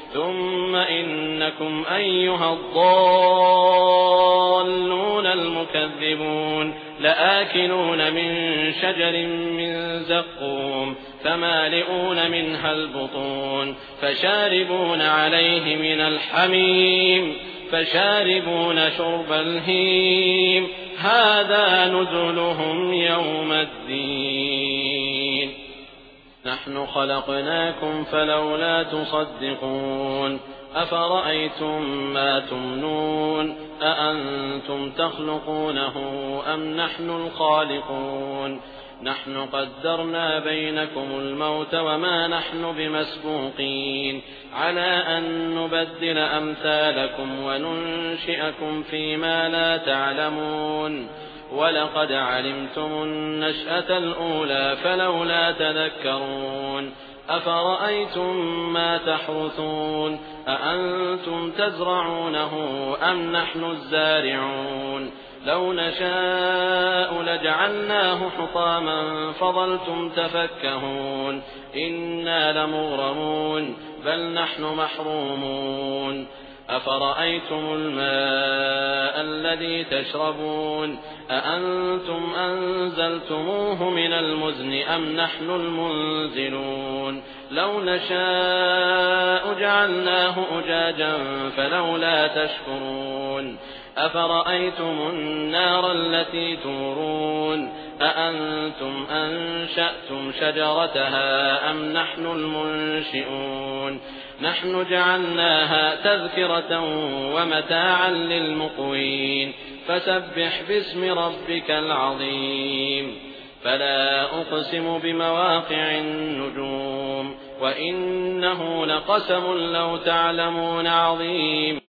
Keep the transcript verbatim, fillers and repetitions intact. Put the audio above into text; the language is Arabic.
ثم إنكم أيها الضالون المكذبون لآكلون من شجر من زقوم فمالئون منها البطون فشاربون عليه من الحميم فشاربون شرب الهيم هذا نزلهم يوم الدين نحن خلقناكم فلولا تصدقون أفرأيتم ما تمنون أأنتم تخلقونه أم نحن الخالقون نحن قدرنا بينكم الموت وما نحن بمسبوقين على أن نبدل أمثالكم وننشئكم فيما لا تعلمون ولقد علمتم النشأة الأولى فلولا تذكرون أفرأيتم ما تحرثون أأنتم تزرعونه أم نحن الزارعون لو نشاء لجعلناه حطاما فظلتم تفكهون إنا لمغرمون بل نحن محرومون أفرأيتم الماء الذي تشربون أأنتم أنزلتموه من المزن أم نحن المنزلون لو نشاء جعلناه أجاجا فلولا تشكرون أفرأيتم النار التي تورون أأنتم أنشأتم شجرتها أم نحن المنشئون نحن جعلناها تذكرة ومتاعا للمقوين فسبح باسم ربك العظيم فلا أقسم بمواقع النجوم وإنه لقسم لو تعلمون عظيم